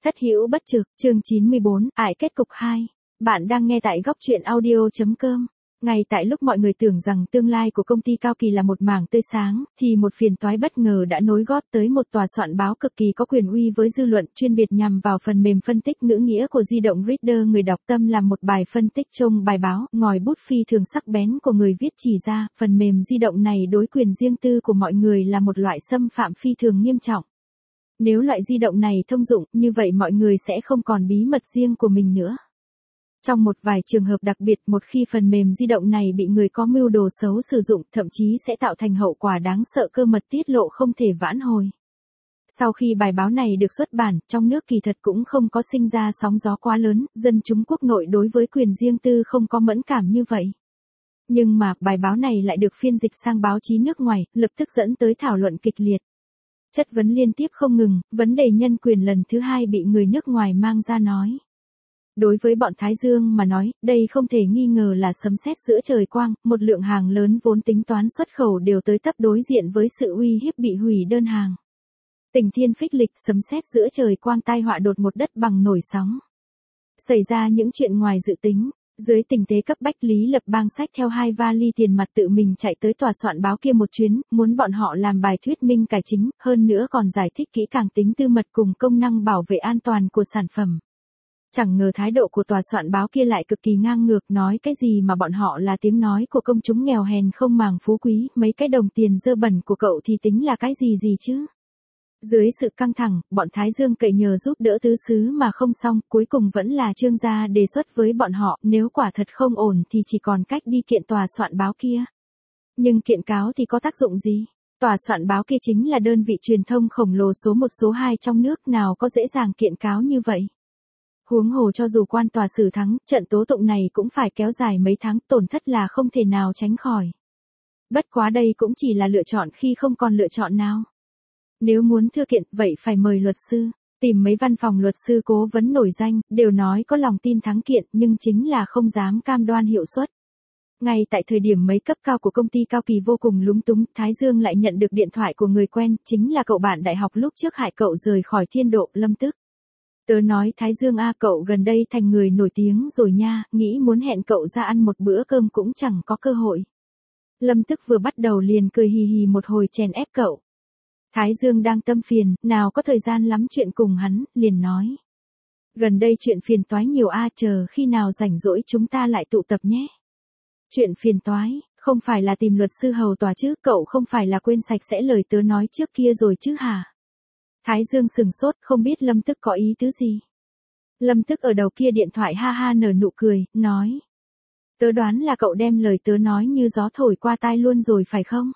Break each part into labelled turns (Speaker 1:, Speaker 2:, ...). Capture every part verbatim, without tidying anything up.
Speaker 1: Thất hữu bất trực, chương chín mươi bốn, ải kết cục hai. Bạn đang nghe tại góc truyện audio.com. Ngay tại lúc mọi người tưởng rằng tương lai của công ty Cao Kỳ là một mảng tươi sáng, thì một phiền toái bất ngờ đã nối gót tới một tòa soạn báo cực kỳ có quyền uy với dư luận, chuyên biệt nhằm vào phần mềm phân tích ngữ nghĩa của di động Reader. Người đọc tâm làm một bài phân tích trong bài báo, ngòi bút phi thường sắc bén của người viết chỉ ra, phần mềm di động này đối quyền riêng tư của mọi người là một loại xâm phạm phi thường nghiêm trọng. Nếu loại di động này thông dụng, như vậy mọi người sẽ không còn bí mật riêng của mình nữa. Trong một vài trường hợp đặc biệt, một khi phần mềm di động này bị người có mưu đồ xấu sử dụng, thậm chí sẽ tạo thành hậu quả đáng sợ, cơ mật tiết lộ không thể vãn hồi. Sau khi bài báo này được xuất bản, trong nước kỳ thật cũng không có sinh ra sóng gió quá lớn, dân chúng quốc nội đối với quyền riêng tư không có mẫn cảm như vậy. Nhưng mà, bài báo này lại được phiên dịch sang báo chí nước ngoài, lập tức dẫn tới thảo luận kịch liệt. Chất vấn liên tiếp không ngừng, vấn đề nhân quyền lần thứ hai bị người nước ngoài mang ra nói. Đối với bọn Thái Dương mà nói, đây không thể nghi ngờ là sấm sét giữa trời quang, một lượng hàng lớn vốn tính toán xuất khẩu đều tới tấp đối diện với sự uy hiếp bị hủy đơn hàng. Tình thiên phích lịch, sấm sét giữa trời quang, tai họa đột một đất bằng nổi sóng. Xảy ra những chuyện ngoài dự tính. Dưới tình thế cấp bách, Lý Lập Bang xách theo hai vali tiền mặt tự mình chạy tới tòa soạn báo kia một chuyến, muốn bọn họ làm bài thuyết minh cải chính, hơn nữa còn giải thích kỹ càng tính tư mật cùng công năng bảo vệ an toàn của sản phẩm. Chẳng ngờ thái độ của tòa soạn báo kia lại cực kỳ ngang ngược, nói cái gì mà bọn họ là tiếng nói của công chúng nghèo hèn không màng phú quý, mấy cái đồng tiền dơ bẩn của cậu thì tính là cái gì gì chứ. Dưới sự căng thẳng, bọn Thái Dương cậy nhờ giúp đỡ tứ xứ mà không xong, cuối cùng vẫn là Trương gia đề xuất với bọn họ, nếu quả thật không ổn thì chỉ còn cách đi kiện tòa soạn báo kia. Nhưng kiện cáo thì có tác dụng gì? Tòa soạn báo kia chính là đơn vị truyền thông khổng lồ số một số hai trong nước, nào có dễ dàng kiện cáo như vậy. Huống hồ cho dù quan tòa xử thắng, trận tố tụng này cũng phải kéo dài mấy tháng, tổn thất là không thể nào tránh khỏi. Bất quá đây cũng chỉ là lựa chọn khi không còn lựa chọn nào. Nếu muốn thưa kiện, vậy phải mời luật sư, tìm mấy văn phòng luật sư cố vấn nổi danh, đều nói có lòng tin thắng kiện, nhưng chính là không dám cam đoan hiệu suất. Ngay tại thời điểm mấy cấp cao của công ty Cao Kỳ vô cùng lúng túng, Thái Dương lại nhận được điện thoại của người quen, chính là cậu bạn đại học lúc trước hại cậu rời khỏi Thiên Độ, Lâm Tức. Tớ nói Thái Dương a, cậu gần đây thành người nổi tiếng rồi nha, nghĩ muốn hẹn cậu ra ăn một bữa cơm cũng chẳng có cơ hội. Lâm Tức vừa bắt đầu liền cười hì hì một hồi chèn ép cậu. Thái Dương đang tâm phiền, nào có thời gian lắm chuyện cùng hắn, liền nói. Gần đây chuyện phiền toái nhiều a, chờ khi nào rảnh rỗi chúng ta lại tụ tập nhé. Chuyện phiền toái, không phải là tìm luật sư hầu tòa chứ, cậu không phải là quên sạch sẽ lời tớ nói trước kia rồi chứ hả? Thái Dương sừng sốt, không biết Lâm Tức có ý tứ gì. Lâm Tức ở đầu kia điện thoại ha ha nở nụ cười, nói. Tớ đoán là cậu đem lời tớ nói như gió thổi qua tai luôn rồi phải không?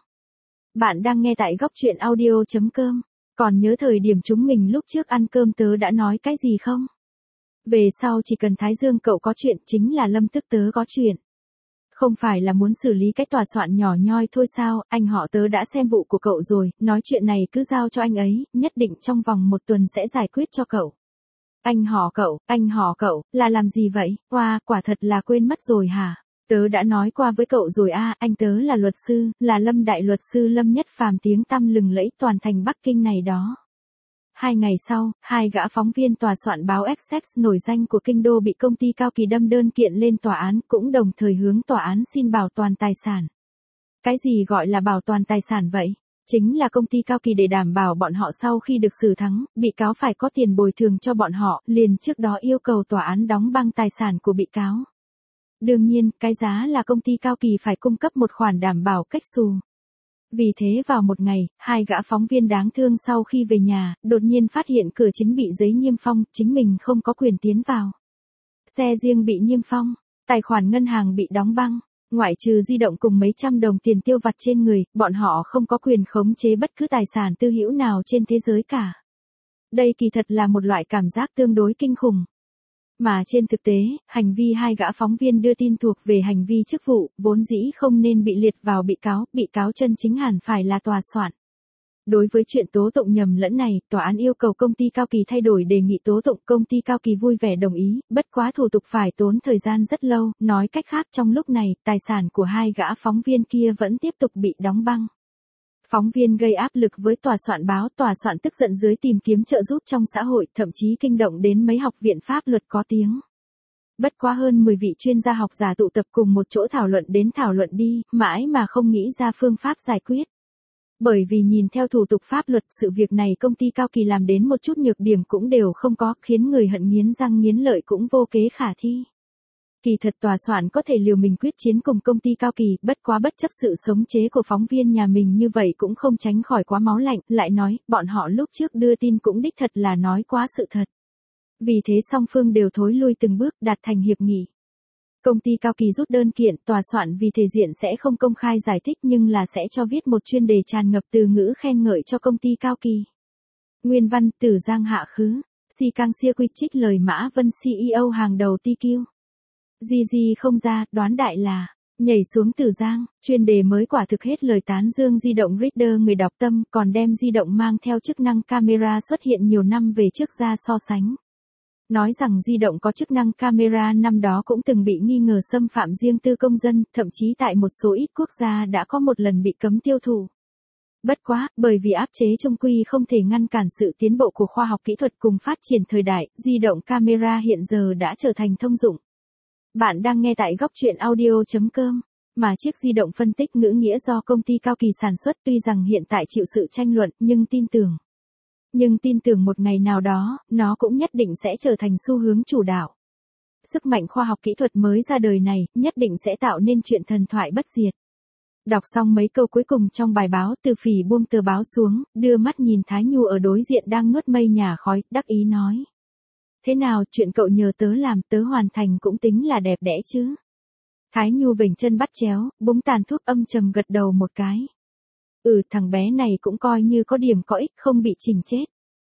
Speaker 1: Bạn đang nghe tại góc truyện audio.com. Còn nhớ thời điểm chúng mình lúc trước ăn cơm tớ đã nói cái gì không? Về sau chỉ cần Thái Dương cậu có chuyện, chính là Lâm Tức tớ có chuyện. Không phải là muốn xử lý cái tòa soạn nhỏ nhoi thôi sao, anh họ tớ đã xem vụ của cậu rồi, nói chuyện này cứ giao cho anh ấy, nhất định trong vòng một tuần sẽ giải quyết cho cậu. Anh họ cậu, anh họ cậu, là làm gì vậy? Wow, quả thật là quên mất rồi hả? Tớ đã nói qua với cậu rồi a, à, anh tớ là luật sư, là Lâm đại luật sư Lâm Nhất Phàm, tiếng tăm lừng lẫy toàn thành Bắc Kinh này đó. Hai ngày sau, hai gã phóng viên tòa soạn báo Essex nổi danh của kinh đô bị công ty Cao Kỳ đâm đơn kiện lên tòa án, cũng đồng thời hướng tòa án xin bảo toàn tài sản. Cái gì gọi là bảo toàn tài sản vậy? Chính là công ty Cao Kỳ để đảm bảo bọn họ sau khi được xử thắng, bị cáo phải có tiền bồi thường cho bọn họ, liền trước đó yêu cầu tòa án đóng băng tài sản của bị cáo. Đương nhiên, cái giá là công ty Cao Kỳ phải cung cấp một khoản đảm bảo cách xù. Vì thế vào một ngày, hai gã phóng viên đáng thương sau khi về nhà, đột nhiên phát hiện cửa chính bị giấy niêm phong, chính mình không có quyền tiến vào. Xe riêng bị niêm phong, tài khoản ngân hàng bị đóng băng, ngoại trừ di động cùng mấy trăm đồng tiền tiêu vặt trên người, bọn họ không có quyền khống chế bất cứ tài sản tư hữu nào trên thế giới cả. Đây kỳ thật là một loại cảm giác tương đối kinh khủng. Mà trên thực tế, hành vi hai gã phóng viên đưa tin thuộc về hành vi chức vụ, vốn dĩ không nên bị liệt vào bị cáo, bị cáo chân chính hẳn phải là tòa soạn. Đối với chuyện tố tụng nhầm lẫn này, tòa án yêu cầu công ty Cao Kỳ thay đổi đề nghị tố tụng, công ty Cao Kỳ vui vẻ đồng ý, bất quá thủ tục phải tốn thời gian rất lâu, nói cách khác trong lúc này, tài sản của hai gã phóng viên kia vẫn tiếp tục bị đóng băng. Phóng viên gây áp lực với tòa soạn báo, tòa soạn tức giận dưới tìm kiếm trợ giúp trong xã hội, thậm chí kinh động đến mấy học viện pháp luật có tiếng. Bất quá hơn mười vị chuyên gia học giả tụ tập cùng một chỗ thảo luận đến thảo luận đi, mãi mà không nghĩ ra phương pháp giải quyết. Bởi vì nhìn theo thủ tục pháp luật, sự việc này công ty Cao Kỳ làm đến một chút nhược điểm cũng đều không có, khiến người hận nghiến răng nghiến lợi cũng vô kế khả thi. Kỳ thật tòa soạn có thể liều mình quyết chiến cùng công ty Cao Kỳ, bất quá bất chấp sự sống chế của phóng viên nhà mình như vậy cũng không tránh khỏi quá máu lạnh, lại nói, bọn họ lúc trước đưa tin cũng đích thật là nói quá sự thật. Vì thế song phương đều thối lui từng bước, đạt thành hiệp nghị. Công ty Cao Kỳ rút đơn kiện, tòa soạn vì thể diện sẽ không công khai giải thích nhưng là sẽ cho viết một chuyên đề tràn ngập từ ngữ khen ngợi cho công ty Cao Kỳ. Nguyên văn, Tử Giang hạ khứ, Si Cang Sia Quy trích lời Mã Vân xê e ô hàng đầu tê quy. Di Di không ra, đoán đại là, nhảy xuống Tử Giang, chuyên đề mới quả thực hết lời tán dương di động Reader người đọc tâm, còn đem di động mang theo chức năng camera xuất hiện nhiều năm về trước ra so sánh. Nói rằng di động có chức năng camera năm đó cũng từng bị nghi ngờ xâm phạm riêng tư công dân, thậm chí tại một số ít quốc gia đã có một lần bị cấm tiêu thụ. Bất quá, bởi vì áp chế chung quy không thể ngăn cản sự tiến bộ của khoa học kỹ thuật cùng phát triển thời đại, di động camera hiện giờ đã trở thành thông dụng. Bạn đang nghe tại góc truyện audio chấm com, mà chiếc di động phân tích ngữ nghĩa do công ty Cao Kỳ sản xuất tuy rằng hiện tại chịu sự tranh luận, nhưng tin tưởng. Nhưng tin tưởng một ngày nào đó, nó cũng nhất định sẽ trở thành xu hướng chủ đạo. Sức mạnh khoa học kỹ thuật mới ra đời này, nhất định sẽ tạo nên chuyện thần thoại bất diệt. Đọc xong mấy câu cuối cùng trong bài báo, Từ Phỉ buông tờ báo xuống, đưa mắt nhìn Thái Nhu ở đối diện đang nuốt mây nhà khói, đắc ý nói. Thế nào, chuyện cậu nhờ tớ làm, tớ hoàn thành cũng tính là đẹp đẽ chứ. Thái Nhu vểnh chân bắt chéo, búng tàn thuốc âm trầm gật đầu một cái. Ừ, thằng bé này cũng coi như có điểm có ích, không bị chỉnh chết.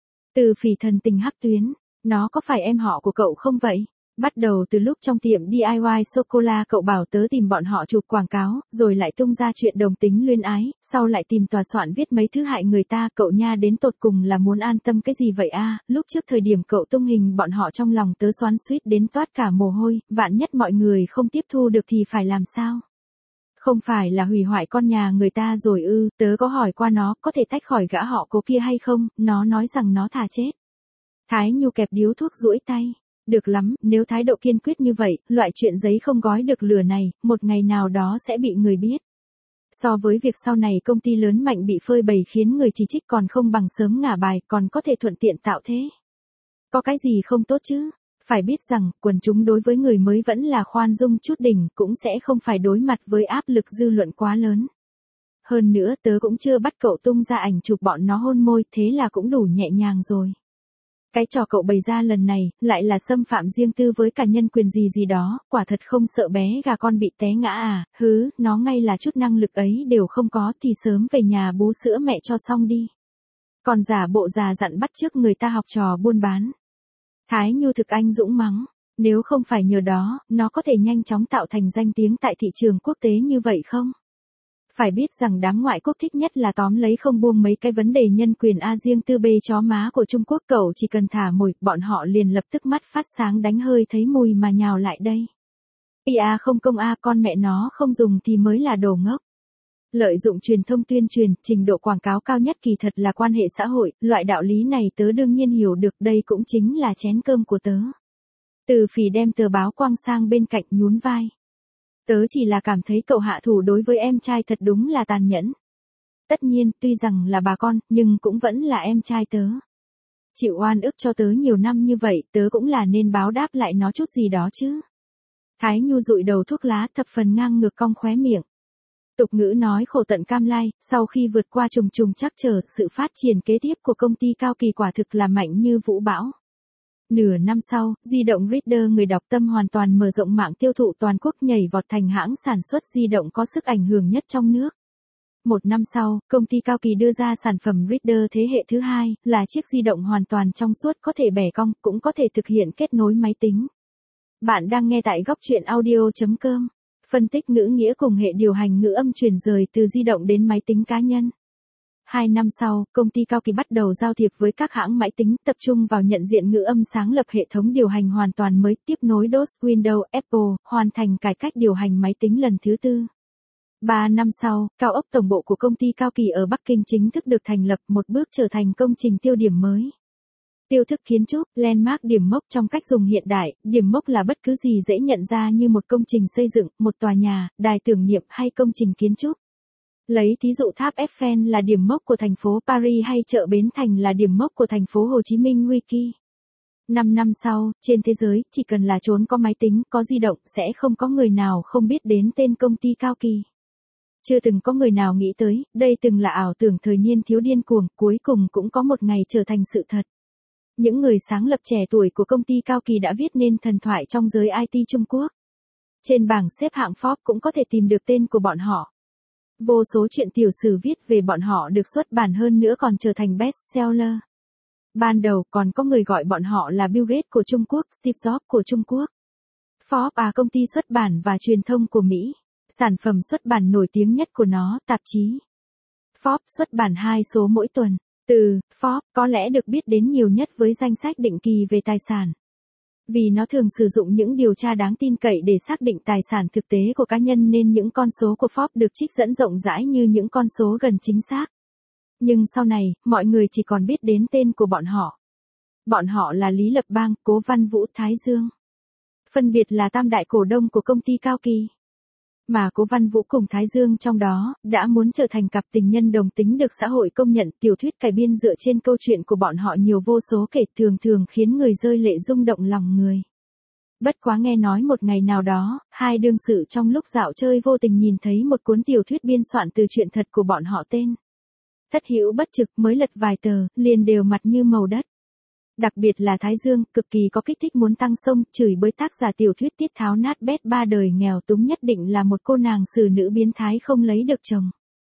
Speaker 1: Từ Phỉ thần tình hắc tuyến, nó có phải em họ của cậu không vậy? Bắt đầu từ lúc trong tiệm đê i y sô-cô-la cậu bảo tớ tìm bọn họ chụp quảng cáo, rồi lại tung ra chuyện đồng tính luyến ái, sau lại tìm tòa soạn viết mấy thứ hại người ta, cậu nha đến tột cùng là muốn an tâm cái gì vậy a? Lúc trước thời điểm cậu tung hình bọn họ trong lòng tớ xoắn xuýt đến toát cả mồ hôi, vạn nhất mọi người không tiếp thu được thì phải làm sao? Không phải là hủy hoại con nhà người ta rồi ư? Tớ có hỏi qua nó có thể tách khỏi gã họ Cố kia hay không, nó nói rằng nó thà chết. Thái Nhu kẹp điếu thuốc duỗi tay. Được lắm, nếu thái độ kiên quyết như vậy, loại chuyện giấy không gói được lửa này, một ngày nào đó sẽ bị người biết. So với việc sau này công ty lớn mạnh bị phơi bày khiến người chỉ trích còn không bằng sớm ngả bài, còn có thể thuận tiện tạo thế. Có cái gì không tốt chứ? Phải biết rằng, quần chúng đối với người mới vẫn là khoan dung chút đỉnh, cũng sẽ không phải đối mặt với áp lực dư luận quá lớn. Hơn nữa tớ cũng chưa bắt cậu tung ra ảnh chụp bọn nó hôn môi, thế là cũng đủ nhẹ nhàng rồi. Cái trò cậu bày ra lần này, lại là xâm phạm riêng tư với cả nhân quyền gì gì đó, quả thật không sợ bé gà con bị té ngã à, hứ, nó ngay là chút năng lực ấy đều không có thì sớm về nhà bú sữa mẹ cho xong đi. Còn giả bộ già dặn bắt chước người ta học trò buôn bán. Thái Nhu thực anh dũng mắng, nếu không phải nhờ đó, nó có thể nhanh chóng tạo thành danh tiếng tại thị trường quốc tế như vậy không? Phải biết rằng đám ngoại quốc thích nhất là tóm lấy không buông mấy cái vấn đề nhân quyền A riêng tư bê chó má của Trung Quốc, cậu chỉ cần thả mồi, bọn họ liền lập tức mắt phát sáng đánh hơi thấy mùi mà nhào lại đây. pê a không công A con mẹ nó không dùng thì mới là đồ ngốc. Lợi dụng truyền thông tuyên truyền, trình độ quảng cáo cao nhất kỳ thật là quan hệ xã hội, loại đạo lý này tớ đương nhiên hiểu được, đây cũng chính là chén cơm của tớ. Từ Phỉ đem tờ báo quăng sang bên cạnh nhún vai. Tớ chỉ là cảm thấy cậu hạ thủ đối với em trai thật đúng là tàn nhẫn. Tất nhiên, tuy rằng là bà con, nhưng cũng vẫn là em trai tớ. Chịu oan ức cho tớ nhiều năm như vậy, tớ cũng là nên báo đáp lại nó chút gì đó chứ. Thái Nhu dụi đầu thuốc lá thập phần ngang ngược cong khóe miệng. Tục ngữ nói khổ tận cam lai, sau khi vượt qua trùng trùng trắc trở, sự phát triển kế tiếp của công ty Cao Kỳ quả thực là mạnh như vũ bão. Nửa năm sau, di động Reader người đọc tâm hoàn toàn mở rộng mạng tiêu thụ toàn quốc, nhảy vọt thành hãng sản xuất di động có sức ảnh hưởng nhất trong nước. Một năm sau, công ty Cao Kỳ đưa ra sản phẩm Reader thế hệ thứ hai, là chiếc di động hoàn toàn trong suốt có thể bẻ cong, cũng có thể thực hiện kết nối máy tính. Bạn đang nghe tại góc truyện audio chấm com. Phân tích ngữ nghĩa cùng hệ điều hành ngữ âm chuyển rời từ di động đến máy tính cá nhân. Hai năm sau, công ty Cao Kỳ bắt đầu giao thiệp với các hãng máy tính, tập trung vào nhận diện ngữ âm, sáng lập hệ thống điều hành hoàn toàn mới, tiếp nối đê ô ét Windows Apple, hoàn thành cải cách điều hành máy tính lần thứ tư. Ba năm sau, cao ốc tổng bộ của công ty Cao Kỳ ở Bắc Kinh chính thức được thành lập, một bước trở thành công trình tiêu điểm mới. Tiêu thức kiến trúc, landmark điểm mốc trong cách dùng hiện đại, điểm mốc là bất cứ gì dễ nhận ra như một công trình xây dựng, một tòa nhà, đài tưởng niệm hay công trình kiến trúc. Lấy thí dụ tháp Eiffel là điểm mốc của thành phố Paris hay chợ Bến Thành là điểm mốc của thành phố Hồ Chí Minh Wiki. Năm năm sau, trên thế giới, chỉ cần là chốn có máy tính, có di động, sẽ không có người nào không biết đến tên công ty Cao Kỳ. Chưa từng có người nào nghĩ tới, đây từng là ảo tưởng thời niên thiếu điên cuồng, cuối cùng cũng có một ngày trở thành sự thật. Những người sáng lập trẻ tuổi của công ty Cao Kỳ đã viết nên thần thoại trong giới i tê Trung Quốc. Trên bảng xếp hạng Forbes cũng có thể tìm được tên của bọn họ. Vô số truyện tiểu sử viết về bọn họ được xuất bản hơn nữa còn trở thành bestseller. Ban đầu còn có người gọi bọn họ là Bill Gates của Trung Quốc, Steve Jobs của Trung Quốc. Forbes là công ty xuất bản và truyền thông của Mỹ. Sản phẩm xuất bản nổi tiếng nhất của nó, tạp chí Forbes xuất bản hai số mỗi tuần. Từ Forbes có lẽ được biết đến nhiều nhất với danh sách định kỳ về tài sản. Vì nó thường sử dụng những điều tra đáng tin cậy để xác định tài sản thực tế của cá nhân nên những con số của Forbes được trích dẫn rộng rãi như những con số gần chính xác. Nhưng sau này, mọi người chỉ còn biết đến tên của bọn họ. Bọn họ là Lý Lập Bang, Cố Văn Vũ, Thái Dương. Phân biệt là tam đại cổ đông của công ty Cao Kỳ. Mà Cố Văn Vũ cùng Thái Dương trong đó, đã muốn trở thành cặp tình nhân đồng tính được xã hội công nhận. Tiểu thuyết cải biên dựa trên câu chuyện của bọn họ nhiều vô số kể, thường thường khiến người rơi lệ rung động lòng người. Bất quá nghe nói một ngày nào đó, hai đương sự trong lúc dạo chơi vô tình nhìn thấy một cuốn tiểu thuyết biên soạn từ chuyện thật của bọn họ tên Thất Hữu Bất Trực, mới lật vài tờ, liền đều mặt như màu đất. Đặc biệt là Thái Dương, cực kỳ có kích thích muốn tăng sông, chửi bới tác giả tiểu thuyết tiết tháo nát bét ba đời nghèo túng nhất định là một cô nàng xử nữ biến thái không lấy được chồng.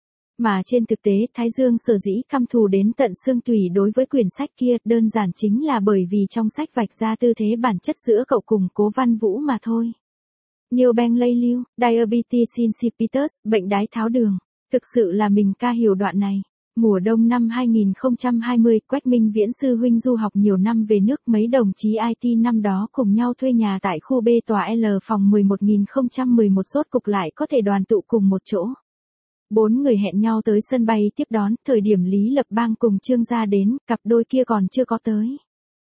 Speaker 1: Mà trên thực tế, Thái Dương sở dĩ căm thù đến tận xương tủy đối với quyển sách kia, đơn giản chính là bởi vì trong sách vạch ra tư thế bản chất giữa cậu cùng Cố Văn Vũ mà thôi. Nhiều bang lây lưu, diabetes insipidus, bệnh đái tháo đường. Thực sự là mình ca hiểu đoạn này. Mùa đông năm hai nghìn không trăm hai mươi, Quách Minh Viễn sư huynh du học nhiều năm về nước, mấy đồng chí i tê năm đó cùng nhau thuê nhà tại khu B tòa L phòng mười một nghìn không trăm mười một sốt cục lại có thể đoàn tụ cùng một chỗ. Bốn người hẹn nhau tới sân bay tiếp đón, thời điểm Lý Lập Bang cùng Trương Gia đến, cặp đôi kia còn chưa có tới.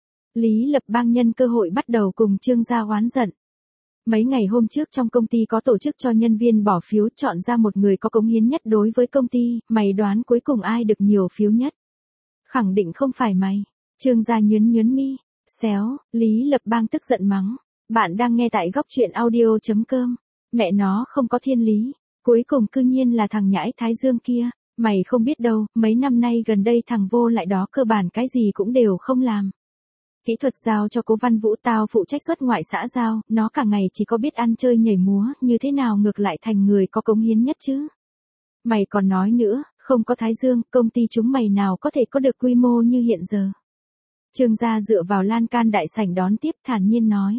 Speaker 1: Lý Lập Bang nhân cơ hội bắt đầu cùng Trương Gia oán giận. Mấy ngày hôm trước trong công ty có tổ chức cho nhân viên bỏ phiếu chọn ra một người có cống hiến nhất đối với công ty, mày đoán cuối cùng ai được nhiều phiếu nhất? Khẳng định không phải mày. Trương Gia nhớn nhớn mi, xéo, Lý Lập Bang tức giận mắng. Bạn đang nghe tại góc truyện audio chấm com. Mẹ nó không có thiên lý. Cuối cùng cư nhiên là thằng nhãi Thái Dương kia. Mày không biết đâu, mấy năm nay gần đây thằng vô lại đó cơ bản cái gì cũng đều không làm. Kỹ thuật giao cho Cố Văn Vũ, tao phụ trách xuất ngoại xã giao, nó cả ngày chỉ có biết ăn chơi nhảy múa, như thế nào ngược lại thành người có cống hiến nhất chứ? Mày còn nói nữa, không có Thái Dương, công ty chúng mày nào có thể có được quy mô như hiện giờ? Trương Gia dựa vào lan can đại sảnh đón tiếp thản nhiên nói.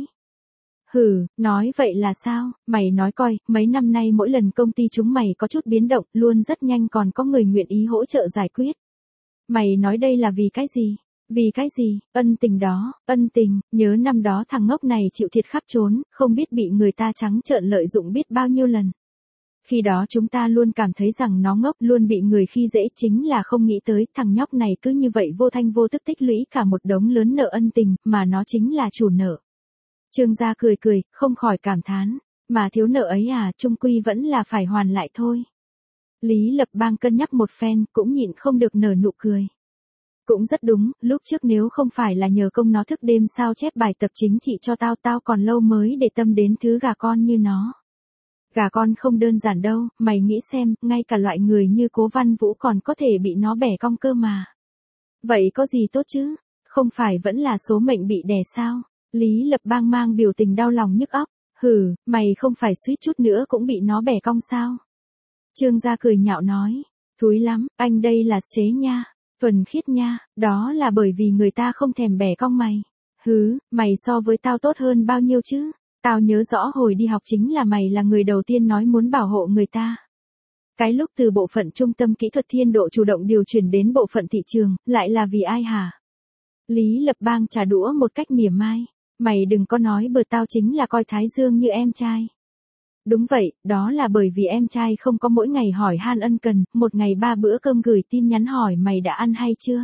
Speaker 1: Hừ, nói vậy là sao, mày nói coi, mấy năm nay mỗi lần công ty chúng mày có chút biến động, luôn rất nhanh còn có người nguyện ý hỗ trợ giải quyết. Mày nói đây là vì cái gì? Vì cái gì? Ân tình đó, ân tình, nhớ năm đó thằng ngốc này chịu thiệt khắp trốn, không biết bị người ta trắng trợn lợi dụng biết bao nhiêu lần. Khi đó chúng ta luôn cảm thấy rằng nó ngốc, luôn bị người khi dễ, chính là không nghĩ tới thằng nhóc này cứ như vậy vô thanh vô tức tích lũy cả một đống lớn nợ ân tình, mà nó chính là chủ nợ. Trương Gia cười cười, không khỏi cảm thán, mà thiếu nợ ấy à, chung quy vẫn là phải hoàn lại thôi. Lý Lập Bang cân nhắc một phen, cũng nhịn không được nở nụ cười. Cũng rất đúng, lúc trước nếu không phải là nhờ công nó thức đêm sao chép bài tập chính trị cho tao, tao còn lâu mới để tâm đến thứ gà con như nó. Gà con không đơn giản đâu, mày nghĩ xem, ngay cả loại người như Cố Văn Vũ còn có thể bị nó bẻ cong cơ mà. Vậy có gì tốt chứ? Không phải vẫn là số mệnh bị đè sao? Lý Lập Bang mang biểu tình đau lòng nhức óc. Hừ, mày không phải suýt chút nữa cũng bị nó bẻ cong sao? Trương Gia cười nhạo nói. Thúi lắm, anh đây là chế nha. Thuần khiết nha, đó là bởi vì người ta không thèm bẻ cong mày. Hứ, mày so với tao tốt hơn bao nhiêu chứ? Tao nhớ rõ hồi đi học chính là mày là người đầu tiên nói muốn bảo hộ người ta. Cái lúc từ bộ phận trung tâm kỹ thuật thiên độ chủ động điều chuyển đến bộ phận thị trường, lại là vì ai hả? Lý Lập Bang trả đũa một cách mỉa mai. Mày đừng có nói bừa, tao chính là coi Thái Dương như em trai. Đúng vậy, đó là bởi vì em trai không có mỗi ngày hỏi han ân cần, một ngày ba bữa cơm gửi tin nhắn hỏi mày đã ăn hay chưa.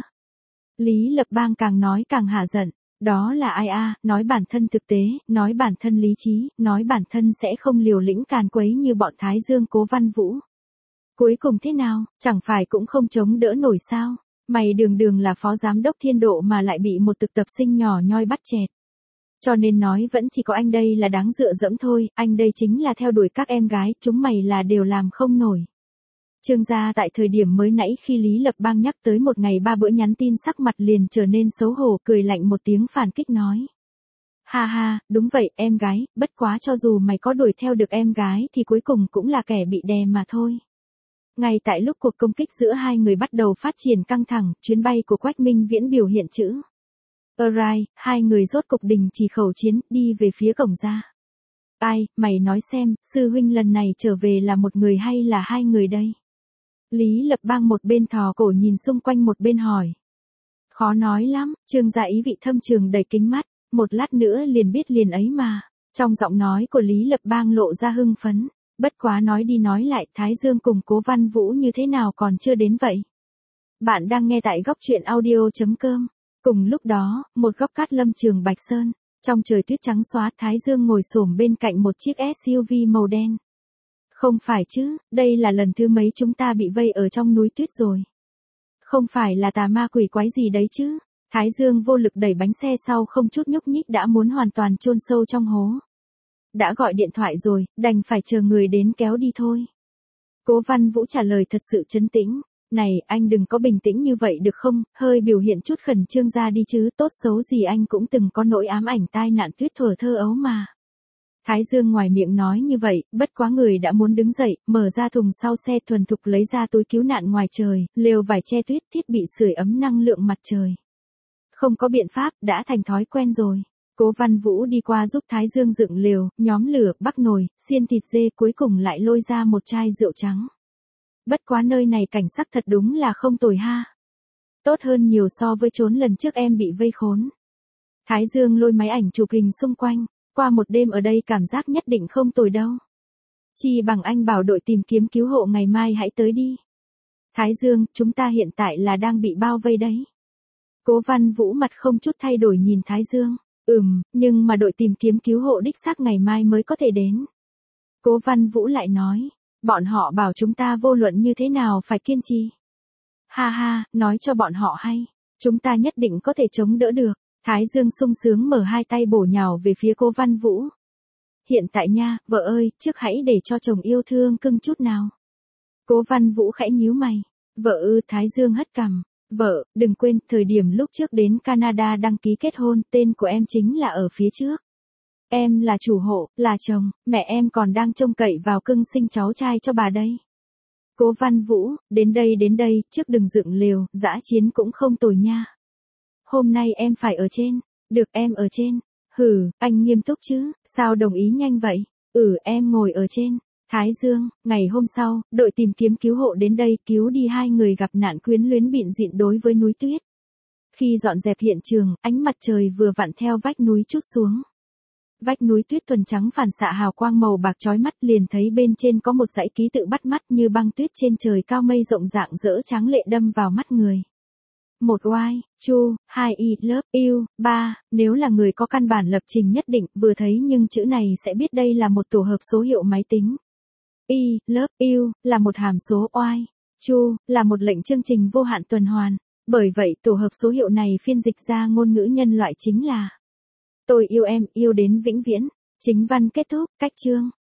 Speaker 1: Lý Lập Bang càng nói càng hả giận. Đó là ai a, nói bản thân thực tế, nói bản thân lý trí, nói bản thân sẽ không liều lĩnh càn quấy như bọn Thái Dương Cố Văn Vũ. Cuối cùng thế nào, chẳng phải cũng không chống đỡ nổi sao? Mày đường đường là phó giám đốc Thiên Độ mà lại bị một thực tập sinh nhỏ nhoi bắt chẹt. Cho nên nói vẫn chỉ có anh đây là đáng dựa dẫm thôi, anh đây chính là theo đuổi các em gái, chúng mày là đều làm không nổi. Trương gia tại thời điểm mới nãy khi Lý Lập Bang nhắc tới một ngày ba bữa nhắn tin sắc mặt liền trở nên xấu hổ, cười lạnh một tiếng phản kích nói. Ha ha, đúng vậy em gái, bất quá cho dù mày có đuổi theo được em gái thì cuối cùng cũng là kẻ bị đè mà thôi. Ngay tại lúc cuộc công kích giữa hai người bắt đầu phát triển căng thẳng, chuyến bay của Quách Minh Viễn biểu hiện chữ Arrive, hai người rốt cục đình chỉ khẩu chiến, đi về phía cổng ra. Ai, mày nói xem, sư huynh lần này trở về là một người hay là hai người đây? Lý Lập Bang một bên thò cổ nhìn xung quanh một bên hỏi. Khó nói lắm, Trương gia ý vị thâm trường đầy kính mắt, một lát nữa liền biết liền ấy mà. Trong giọng nói của Lý Lập Bang lộ ra hưng phấn, bất quá nói đi nói lại Thái Dương cùng Cố Văn Vũ như thế nào còn chưa đến vậy. Bạn đang nghe tại góc truyện audio.com. Cùng lúc đó, một góc cát lâm trường Bạch Sơn, trong trời tuyết trắng xóa Thái Dương ngồi xổm bên cạnh một chiếc ét u vê màu đen. Không phải chứ, đây là lần thứ mấy chúng ta bị vây ở trong núi tuyết rồi. Không phải là tà ma quỷ quái gì đấy chứ. Thái Dương vô lực đẩy bánh xe sau không chút nhúc nhích đã muốn hoàn toàn chôn sâu trong hố. Đã gọi điện thoại rồi, đành phải chờ người đến kéo đi thôi. Cố Văn Vũ trả lời thật sự trấn tĩnh. Này, anh đừng có bình tĩnh như vậy được không, hơi biểu hiện chút khẩn trương ra đi chứ, tốt xấu gì anh cũng từng có nỗi ám ảnh tai nạn tuyết thuở thơ ấu mà. Thái Dương ngoài miệng nói như vậy, bất quá người đã muốn đứng dậy, mở ra thùng sau xe thuần thục lấy ra túi cứu nạn ngoài trời, lều vải che tuyết, thiết bị sưởi ấm năng lượng mặt trời. Không có biện pháp, đã thành thói quen rồi. Cố Văn Vũ đi qua giúp Thái Dương dựng lều, nhóm lửa, bắc nồi, xiên thịt dê, cuối cùng lại lôi ra một chai rượu trắng. Bất quá nơi này cảnh sắc thật đúng là không tồi ha. Tốt hơn nhiều so với chốn lần trước em bị vây khốn. Thái Dương lôi máy ảnh chụp hình xung quanh, qua một đêm ở đây cảm giác nhất định không tồi đâu. Chi bằng anh bảo đội tìm kiếm cứu hộ ngày mai hãy tới đi. Thái Dương, chúng ta hiện tại là đang bị bao vây đấy. Cố Văn Vũ mặt không chút thay đổi nhìn Thái Dương. Ừm, nhưng mà đội tìm kiếm cứu hộ đích xác ngày mai mới có thể đến. Cố Văn Vũ lại nói. Bọn họ bảo chúng ta vô luận như thế nào phải kiên trì. Ha ha, nói cho bọn họ hay. Chúng ta nhất định có thể chống đỡ được. Thái Dương sung sướng mở hai tay bổ nhào về phía Cố Văn Vũ. Hiện tại nha, vợ ơi, trước hãy để cho chồng yêu thương cưng chút nào. Cố Văn Vũ khẽ nhíu mày. Vợ ư, Thái Dương hất cằm. Vợ, đừng quên, thời điểm lúc trước đến Canada đăng ký kết hôn, tên của em chính là ở phía trước. Em là chủ hộ, là chồng, mẹ em còn đang trông cậy vào cưng sinh cháu trai cho bà đây. Cố Văn Vũ, đến đây đến đây, trước đừng dựng lều, dã chiến cũng không tồi nha. Hôm nay em phải ở trên, được em ở trên. Hừ, anh nghiêm túc chứ, sao đồng ý nhanh vậy? Ừ, em ngồi ở trên. Thái Dương, ngày hôm sau, đội tìm kiếm cứu hộ đến đây cứu đi hai người gặp nạn quyến luyến bịn dịn đối với núi tuyết. Khi dọn dẹp hiện trường, ánh mặt trời vừa vặn theo vách núi trút xuống. Vách núi tuyết thuần trắng phản xạ hào quang màu bạc chói mắt, liền thấy bên trên có một dãy ký tự bắt mắt như băng tuyết trên trời cao, mây rộng rạng rỡ tráng lệ đâm vào mắt người. Một Y, Chu, hai I, Love, You, ba, nếu là người có căn bản lập trình nhất định, vừa thấy nhưng chữ này sẽ biết đây là một tổ hợp số hiệu máy tính. I, Love, You, là một hàm số Y, Chu, là một lệnh chương trình vô hạn tuần hoàn. Bởi vậy tổ hợp số hiệu này phiên dịch ra ngôn ngữ nhân loại chính là tôi yêu em, yêu đến vĩnh viễn. Chính văn kết thúc, cách chương.